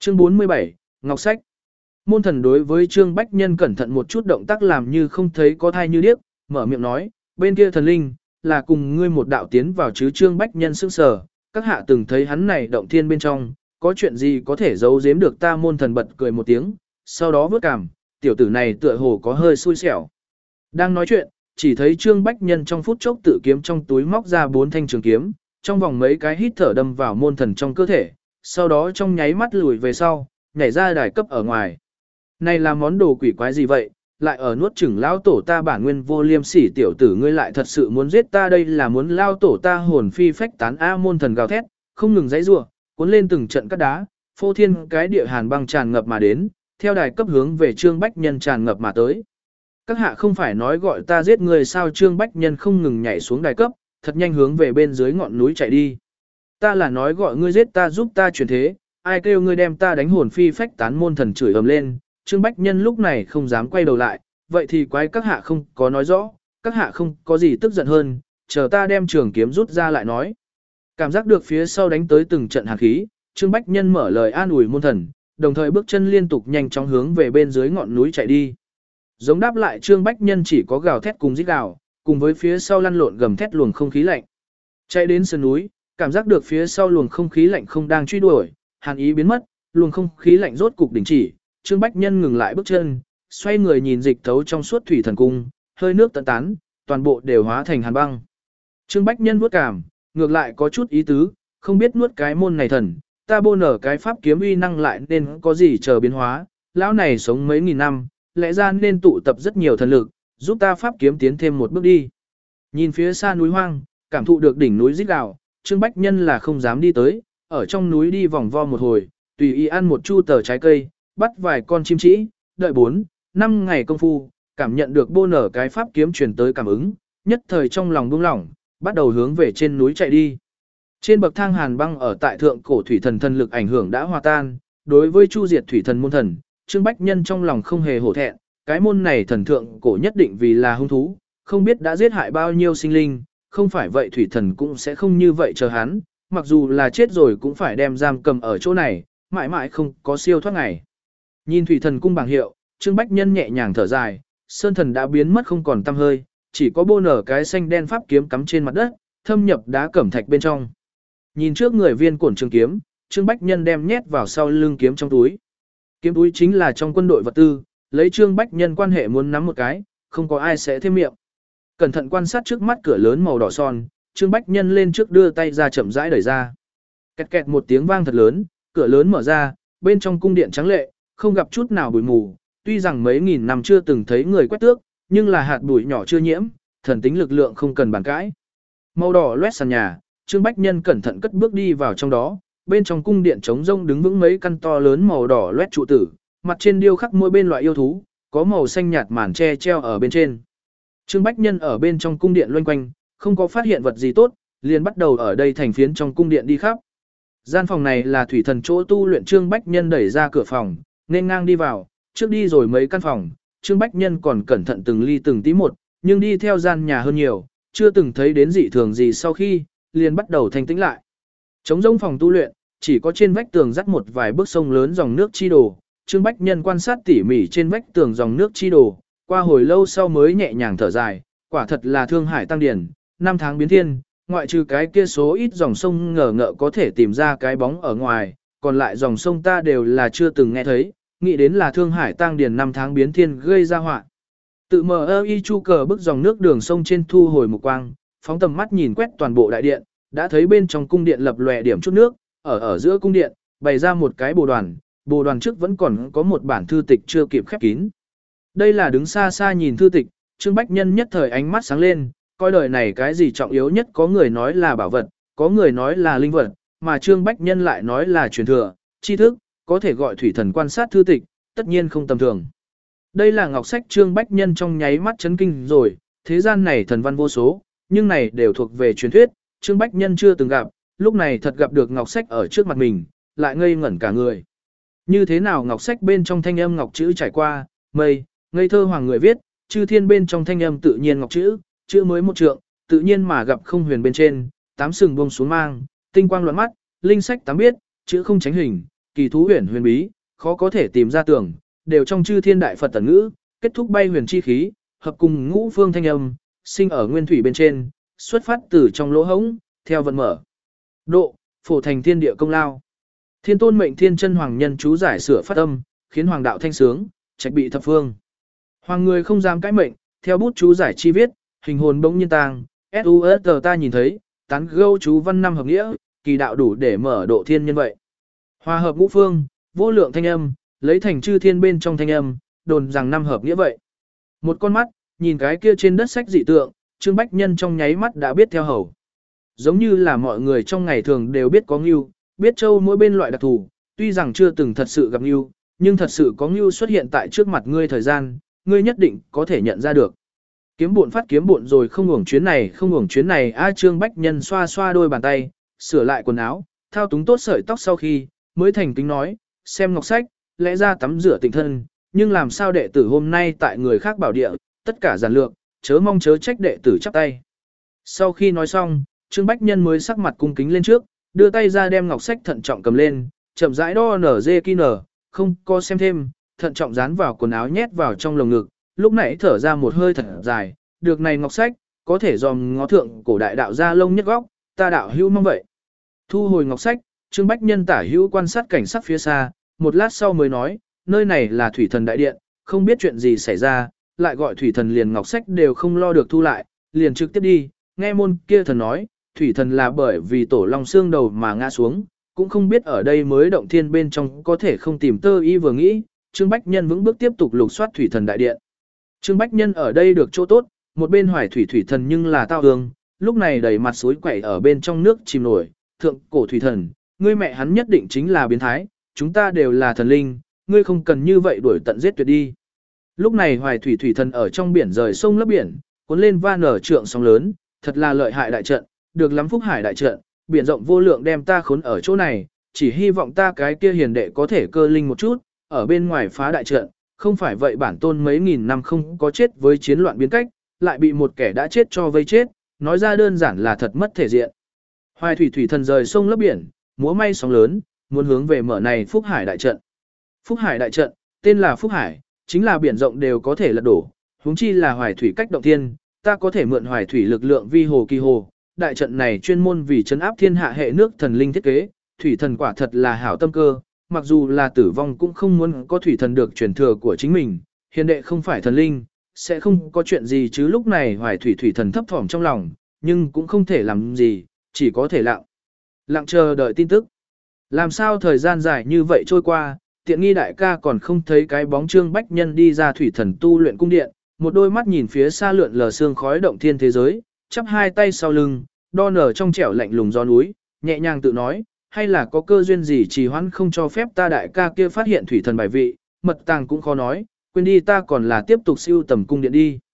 Chương 47, Ngọc Sách. Môn thần đối với Trương Bách Nhân cẩn thận một chút động tác làm như không thấy có thai như điếc, mở miệng nói, bên kia thần linh, là cùng ngươi một đạo tiến vào chứ. Trương Bách Nhân sững sờ, các hạ từng thấy hắn này động thiên bên trong, có chuyện gì có thể giấu giếm được ta. Môn thần bật cười một tiếng, sau đó vớt cằm, tiểu tử này tựa hồ có hơi xui xẻo. Đang nói chuyện, chỉ thấy Trương Bách Nhân trong phút chốc tự kiếm trong túi móc ra 4 thanh trường kiếm, trong vòng mấy cái hít thở đâm vào môn thần trong cơ thể, sau đó trong nháy mắt lùi về sau, nhảy ra đài cấp ở ngoài. Này là món đồ quỷ quái gì vậy, lại ở nuốt chửng lao tổ ta. Bản nguyên vô liêm sỉ tiểu tử ngươi lại thật sự muốn giết ta, đây là muốn lao tổ ta hồn phi phách tán. A môn thần gào thét, không ngừng giãy giụa, cuốn lên từng trận cát đá, phô thiên cái địa hàn băng tràn ngập mà đến, theo đài cấp hướng về Trương Bách Nhân tràn ngập mà tới. Các hạ không phải nói gọi ta giết người sao? Trương Bách Nhân không ngừng nhảy xuống đài cấp, thật nhanh hướng về bên dưới ngọn núi chạy đi. Ta là nói gọi ngươi giết ta giúp ta chuyển thế, ai kêu ngươi đem ta đánh hồn phi phách tán. Môn thần chửi ầm lên. Trương Bách Nhân lúc này không dám quay đầu lại, vậy thì quái các hạ không có nói rõ, các hạ không có gì tức giận hơn, chờ ta đem trường kiếm rút ra lại nói. Cảm giác được phía sau đánh tới từng trận hàn khí, Trương Bách Nhân mở lời an ủi môn thần, đồng thời bước chân liên tục nhanh chóng hướng về bên dưới ngọn núi chạy đi. Giống đáp lại Trương Bách Nhân chỉ có gào thét cùng rít gào, cùng với phía sau lăn lộn gầm thét luồng không khí lạnh. Chạy đến sườn núi, cảm giác được phía sau luồng không khí lạnh không đang truy đuổi, hàn ý biến mất, luồng không khí lạnh rốt cục đình chỉ. Trương Bách Nhân ngừng lại bước chân, xoay người nhìn dịch thấu trong suốt thủy thần cung, hơi nước tận tán, toàn bộ đều hóa thành hàn băng. Trương Bách Nhân vuốt cảm, ngược lại có chút ý tứ, không biết nuốt cái môn này thần, ta bô nở cái pháp kiếm uy năng lại nên có gì chờ biến hóa, lão này sống mấy nghìn năm, lẽ ra nên tụ tập rất nhiều thần lực, giúp ta pháp kiếm tiến thêm một bước đi. Nhìn phía xa núi hoang, cảm thụ được đỉnh núi rít gào, Trương Bách Nhân là không dám đi tới, ở trong núi đi vòng vo một hồi, tùy ý ăn một chu tờ trái cây, bắt vài con chim trĩ, đợi 4-5 ngày công phu, cảm nhận được bô nở cái pháp kiếm truyền tới cảm ứng, nhất thời trong lòng buông lỏng, bắt đầu hướng về trên núi chạy đi. Trên bậc thang hàn băng ở tại thượng cổ thủy thần thần lực ảnh hưởng đã hòa tan, đối với chu diệt thủy thần môn thần, Trương Bách Nhân trong lòng không hề hổ thẹn, cái môn này thần thượng cổ nhất định vì là hung thú, không biết đã giết hại bao nhiêu sinh linh, không phải vậy thủy thần cũng sẽ không như vậy chờ hắn, mặc dù là chết rồi cũng phải đem giam cầm ở chỗ này, mãi mãi không có siêu thoát ngày. Nhìn thủy thần cung bảng hiệu, Trương Bách Nhân nhẹ nhàng thở dài, sơn thần đã biến mất không còn tăm hơi, chỉ có bô nở cái xanh đen pháp kiếm cắm trên mặt đất, thâm nhập đá cẩm thạch bên trong. Nhìn trước người viên cổn trường kiếm, Trương Bách Nhân đem nhét vào sau lưng kiếm trong túi. Kiếm túi chính là trong quân đội vật tư, lấy Trương Bách Nhân quan hệ muốn nắm một cái, không có ai sẽ thêm miệng. Cẩn thận quan sát trước mắt cửa lớn màu đỏ son, Trương Bách Nhân lên trước đưa tay ra chậm rãi đẩy ra. Kẹt kẹt một tiếng vang thật lớn, cửa lớn mở ra, bên trong cung điện trắng lệ, không gặp chút nào bụi mù, tuy rằng mấy nghìn năm chưa từng thấy người quét tước, nhưng là hạt bụi nhỏ chưa nhiễm, thần tính lực lượng không cần bàn cãi. Màu đỏ loét sàn nhà, Trương Bách Nhân cẩn thận cất bước đi vào trong đó, bên trong cung điện trống rông đứng vững mấy căn to lớn màu đỏ loét trụ tử, mặt trên điêu khắc mỗi bên loại yêu thú, có màu xanh nhạt màn tre treo ở bên trên. Trương Bách Nhân ở bên trong cung điện loanh quanh, không có phát hiện vật gì tốt, liền bắt đầu ở đây thành phiến trong cung điện đi khắp. Gian phòng này là thủy thần chỗ tu luyện. Trương Bách Nhân đẩy ra cửa phòng, nên ngang đi vào, trước đi rồi mấy căn phòng, Trương Bách Nhân còn cẩn thận từng ly từng tí một, nhưng đi theo gian nhà hơn nhiều, chưa từng thấy đến dị thường gì sau khi, liền bắt đầu thanh tĩnh lại. Trống rỗng phòng tu luyện, chỉ có trên vách tường dắt một vài bước sông lớn dòng nước chi đồ, Trương Bách Nhân quan sát tỉ mỉ trên vách tường dòng nước chi đồ, qua hồi lâu sau mới nhẹ nhàng thở dài, quả thật là Thương Hải tăng điển, năm tháng biến thiên, ngoại trừ cái kia số ít dòng sông ngờ ngợ có thể tìm ra cái bóng ở ngoài, còn lại dòng sông ta đều là chưa từng nghe thấy, nghĩ đến là Thương Hải tăng điển năm tháng biến thiên gây ra họa. Tự mờ y chu cờ bức dòng nước đường sông trên thu hồi mục quang, phóng tầm mắt nhìn quét toàn bộ đại điện, đã thấy bên trong cung điện lập lòe điểm chút nước, ở giữa cung điện, bày ra một cái bồ đoàn trước vẫn còn có một bản thư tịch chưa kịp khép kín. Đây là đứng xa xa nhìn thư tịch, Trương Bách Nhân nhất thời ánh mắt sáng lên, coi đời này cái gì trọng yếu nhất, có người nói là bảo vật, có người nói là linh vật, mà Trương Bách Nhân lại nói là truyền thừa, tri thức, có thể gọi thủy thần quan sát thư tịch, tất nhiên không tầm thường. Đây là ngọc sách. Trương Bách Nhân trong nháy mắt chấn kinh rồi, thế gian này thần văn vô số, nhưng này đều thuộc về truyền thuyết, Trương Bách Nhân chưa từng gặp, lúc này thật gặp được ngọc sách ở trước mặt mình, lại ngây ngẩn cả người. Như thế nào ngọc sách bên trong thanh âm ngọc chữ trải qua, mây, ngây thơ hoàng người viết, chư thiên bên trong thanh âm tự nhiên ngọc chữ, chữ mới một trượng, tự nhiên mà gặp không huyền bên trên, tám sừng buông xuống mang, tinh quang loạn mắt, linh sách tám biết, chữ không tránh hình, kỳ thú huyền huyền bí, khó có thể tìm ra tưởng, đều trong chư thiên đại Phật tẩn ngữ, kết thúc bay huyền chi khí, hợp cùng ngũ phương thanh âm, sinh ở nguyên thủy bên trên, xuất phát từ trong lỗ hống, theo vận mở. Độ, phổ thành thiên địa công lao. Thiên tôn mệnh thiên chân hoàng nhân chú giải sửa phát âm, khiến hoàng đạo thanh sướng, trạch bị thập phương. Hoàng người không dám cãi mệnh, theo bút chú giải chi viết, hình hồn bỗng nhiên tàng, S.U.S. ta nhìn thấy, tán gâu chú văn năm hợp nghĩa, kỳ đạo đủ để mở độ thiên nhân vậy. Hòa hợp ngũ phương, vô lượng thanh âm, lấy thành chư thiên bên trong thanh âm, đồn rằng năm hợp nghĩa vậy. Một con mắt, nhìn cái kia trên đất sách dị tượng, Trương Bách Nhân trong nháy mắt đã biết theo hầu. Giống như là mọi người trong ngày thường đều biết có ngưu, biết châu mỗi bên loại đặc thù, tuy rằng chưa từng thật sự gặp ngưu, nhưng thật sự có ngưu xuất hiện tại trước mặt ngươi thời gian, ngươi nhất định có thể nhận ra được. Kiếm bộn phát kiếm bộn rồi không uổng chuyến này, không uổng chuyến này. Trương Bách Nhân xoa xoa đôi bàn tay, sửa lại quần áo, thao túng tốt sợi tóc sau khi, mới thành kính nói, xem ngọc sách, lẽ ra tắm rửa tịnh thân, nhưng làm sao đệ tử hôm nay tại người khác bảo địa, tất cả giản lược, chớ mong chớ trách đệ tử chắp tay. Sau khi nói xong, Trương Bách Nhân mới sắc mặt cung kính lên trước, đưa tay ra đem ngọc sách thận trọng cầm lên, chậm rãi đo nở dê ki nở, không có xem thêm, thận trọng dán vào quần áo nhét vào trong lồng ngực, lúc nãy thở ra một hơi thật dài, được này ngọc sách, có thể dòm ngó thượng cổ đại đạo ra lông nhất góc, ta đạo hữu mong vậy. Thu hồi ngọc sách, Trương Bách Nhân tả hữu quan sát cảnh sắc phía xa, một lát sau mới nói, nơi này là thủy thần đại điện, không biết chuyện gì xảy ra, lại gọi thủy thần liền ngọc sách đều không lo được thu lại, liền trực tiếp đi, nghe môn kia thần nói, thủy thần là bởi vì tổ long xương đầu mà ngã xuống, cũng không biết ở đây mới động thiên bên trong có thể không tìm tơ y vừa nghĩ, Trương Bách Nhân vững bước tiếp tục lục soát thủy thần đại điện. Trương Bách Nhân ở đây được chỗ tốt, một bên hoài thủy thần nhưng là tao hương, lúc này đầy mặt suối quẩy ở bên trong nước chìm nổi, thượng cổ thủy thần, ngươi mẹ hắn nhất định chính là biến thái, chúng ta đều là thần linh, ngươi không cần như vậy đuổi tận giết tuyệt đi. Lúc này hoài thủy thần ở trong biển rời sông lấp biển, cuốn lên va nở trượng sóng lớn, thật là lợi hại đại trận, được lắm phúc hải đại trận, biển rộng vô lượng đem ta khốn ở chỗ này, chỉ hy vọng ta cái kia hiền đệ có thể cơ linh một chút, ở bên ngoài phá đại trận, không phải vậy bản tôn mấy nghìn năm không có chết với chiến loạn biến cách, lại bị một kẻ đã chết cho vây chết, nói ra đơn giản là thật mất thể diện. Hoài thủy thần rời sông lấp biển, múa may sóng lớn, muốn hướng về mở này phúc hải đại trận. Phúc hải đại trận, tên là phúc hải, chính là biển rộng đều có thể lật đổ, huống chi là hoài thủy cách động thiên, ta có thể mượn hoài thủy lực lượng vi hồ kỳ hồ. Đại trận này chuyên môn vì trấn áp thiên hạ hệ nước thần linh thiết kế, thủy thần quả thật là hảo tâm cơ, mặc dù là tử vong cũng không muốn có thủy thần được truyền thừa của chính mình, hiền đệ không phải thần linh, sẽ không có chuyện gì chứ. Lúc này hoài thủy thần thấp thỏm trong lòng, nhưng cũng không thể làm gì, chỉ có thể lặng chờ đợi tin tức. Làm sao thời gian dài như vậy trôi qua, tiện nghi đại ca còn không thấy cái bóng Trương Bách Nhân đi ra thủy thần tu luyện cung điện, một đôi mắt nhìn phía xa lượn lờ sương khói động thiên thế giới, chắp hai tay sau lưng, đo nở trong trẻo lạnh lùng gió núi, nhẹ nhàng tự nói, hay là có cơ duyên gì trì hoãn không cho phép ta đại ca kia phát hiện thủy thần bài vị, mật tàng cũng khó nói, quên đi ta còn là tiếp tục siêu tầm cung điện đi.